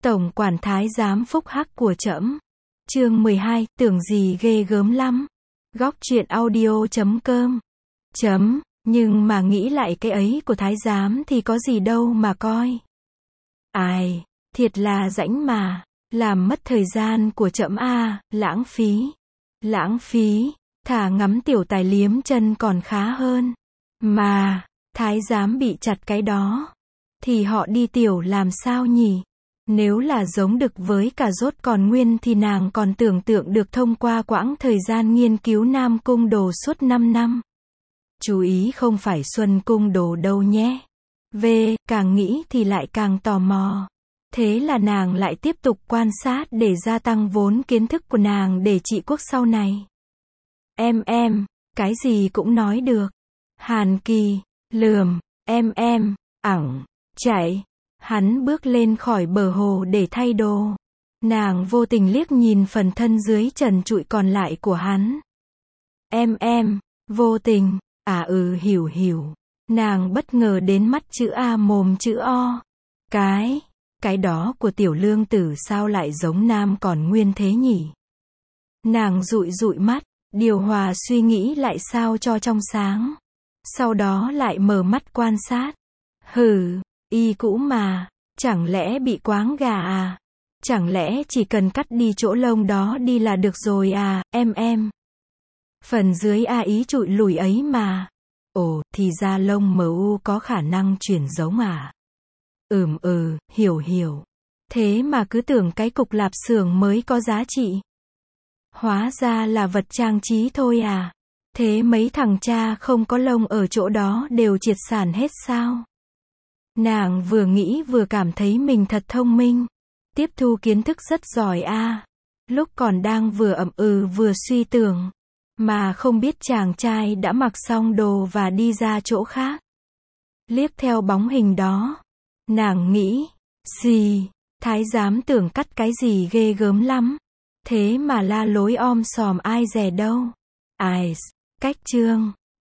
Tổng quản thái giám phúc hắc của trẫm. Chương 12, tưởng gì ghê gớm lắm. Góc truyện audio.com. Nhưng mà nghĩ lại cái ấy của thái giám thì có gì đâu mà coi. Ai, thiệt là rãnh mà, làm mất thời gian của trẫm a, lãng phí. Lãng phí, thà ngắm tiểu tài liếm chân còn khá hơn. Mà, thái giám bị chặt cái đó, thì họ đi tiểu làm sao nhỉ? Nếu là giống đực với cà rốt còn nguyên thì nàng còn tưởng tượng được thông qua quãng thời gian nghiên cứu Nam Cung Đồ suốt 5 năm. Chú ý không phải Xuân Cung Đồ đâu nhé. Càng nghĩ thì lại càng tò mò. Thế là nàng lại tiếp tục quan sát để gia tăng vốn kiến thức của nàng để trị quốc sau này. Cái gì cũng nói được. Hàn Kỳ, lườm, ẳng, chạy. Hắn bước lên khỏi bờ hồ để thay đồ. Nàng vô tình liếc nhìn phần thân dưới trần trụi còn lại của hắn. Vô tình, hiểu. Nàng bất ngờ đến mắt chữ A mồm chữ O. Cái đó của tiểu lương tử sao lại giống nam còn nguyên thế nhỉ? Nàng dụi mắt, điều hòa suy nghĩ lại sao cho trong sáng. Sau đó lại mở mắt quan sát. Y cũ mà, chẳng lẽ bị quáng gà à? Chẳng lẽ chỉ cần cắt đi chỗ lông đó đi là được rồi à, Phần dưới A ý trụi lùi ấy mà. Ồ, thì ra lông MU có khả năng chuyển giống à? Hiểu. Thế mà cứ tưởng cái cục lạp xưởng mới có giá trị. Hóa ra là vật trang trí thôi à? Thế mấy thằng cha không có lông ở chỗ đó đều triệt sản hết sao? Nàng vừa nghĩ vừa cảm thấy mình thật thông minh. Tiếp thu kiến thức rất giỏi a. Lúc còn đang vừa vừa suy tưởng. Mà không biết chàng trai đã mặc xong đồ và đi ra chỗ khác. Liếc theo bóng hình đó. Nàng nghĩ, thái giám tưởng cắt cái gì ghê gớm lắm. Thế mà la lối om sòm ai dè đâu. Cách chương.